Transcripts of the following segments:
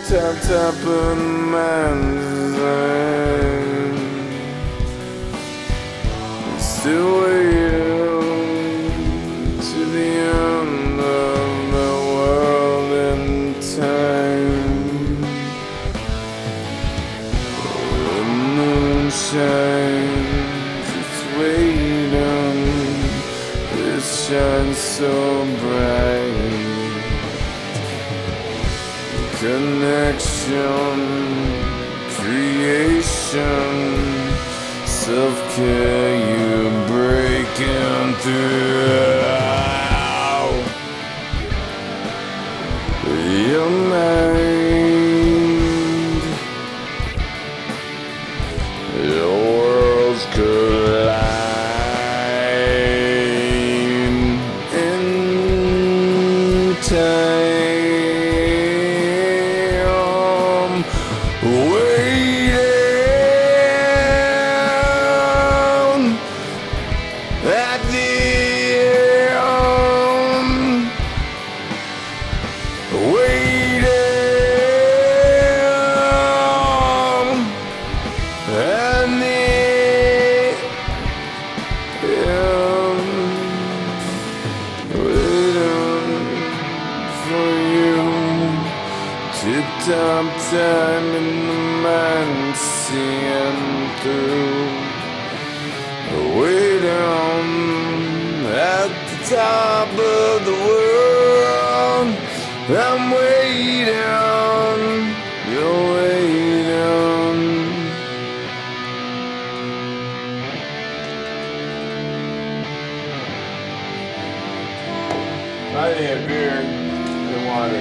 Top of the mountain, still waiting to the end of the world and time. The moon shines, it's waiting, it shines so bright. Connection, creation, self-care, you're breaking through. Your mind, your worlds collide in time. Waiting at the end, waiting at the end, waiting for you to dump time in the mind, seeing through. Waiting at the top of the world, I'm waiting, you're waiting. I need a beer and water.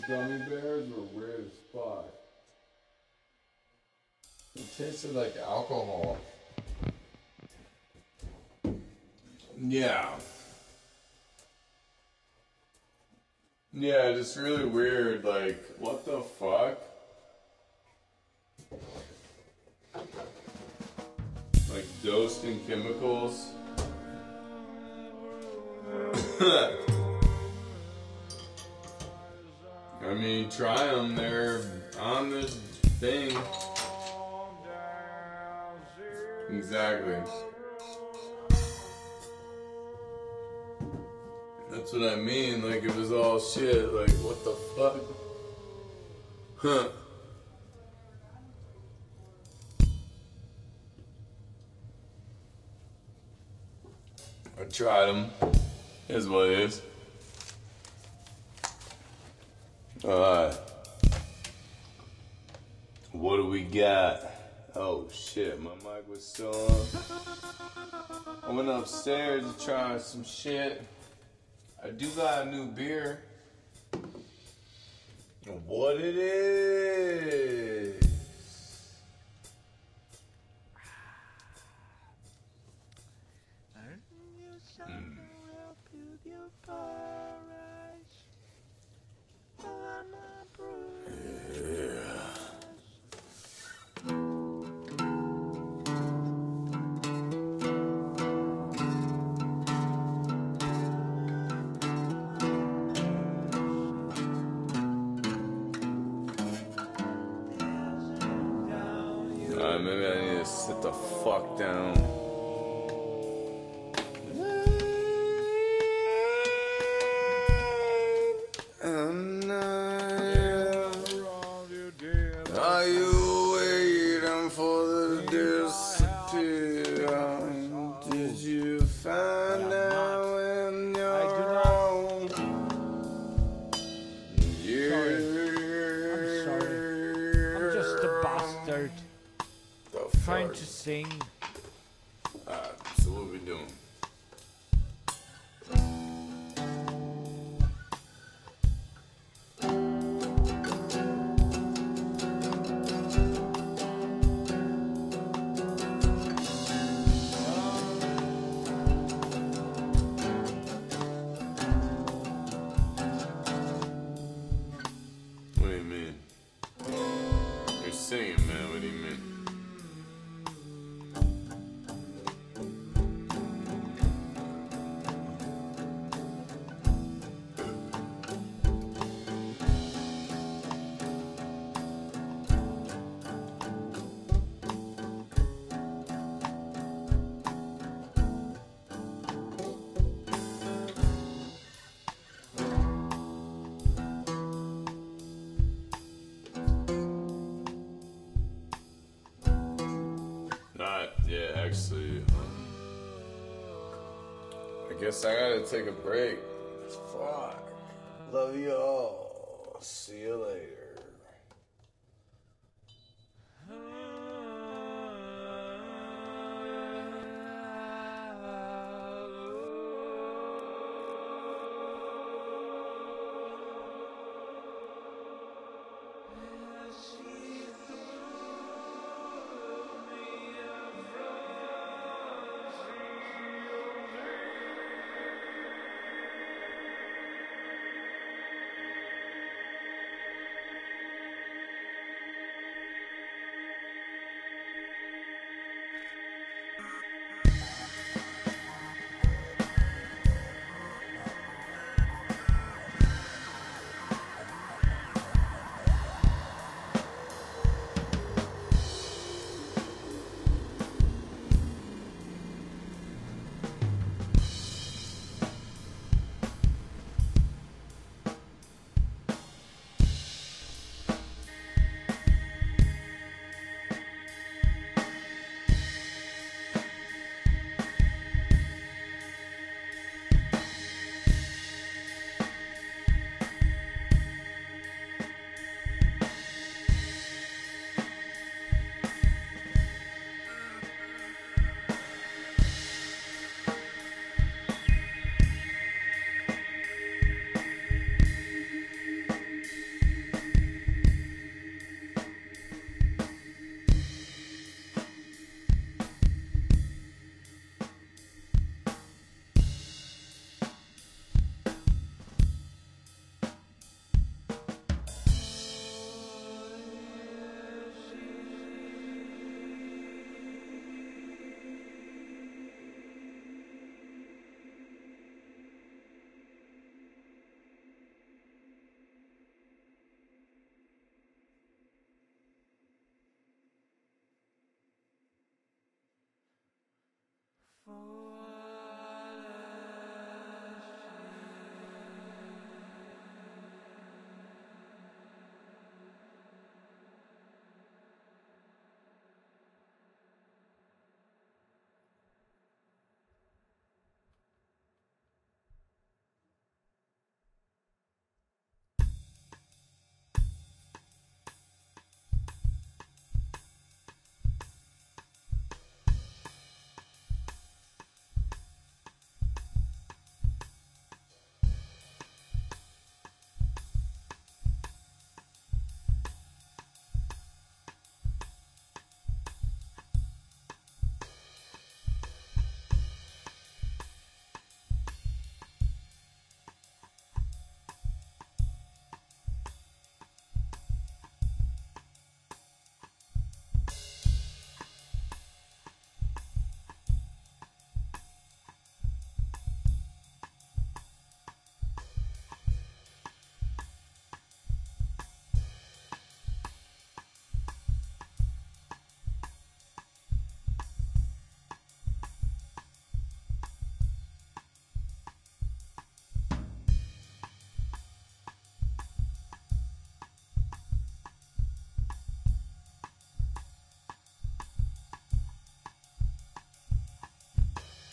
gummy bears were weird as fuck. It tasted like alcohol. Yeah. Yeah, just really weird, like, what the fuck? Like, dosed in chemicals. I mean, try them, they're on this thing. Exactly. That's what I mean, like it was all shit, like what the fuck? Huh. I tried them. Here's what it is. What do we got? Oh shit, my mic was still on. I went upstairs to try some shit. I do got a new beer. What it is? Maybe I need to sit the fuck down. Are you waiting for the disappear? Did you find out when you're wrong? I'm sorry. I'm just a bastard. Trying to sing. So what we doing? What do you mean? You're singing, man. What do you mean? Yeah, actually, I guess I gotta take a break. Fuck. Love you all. See you later. phone.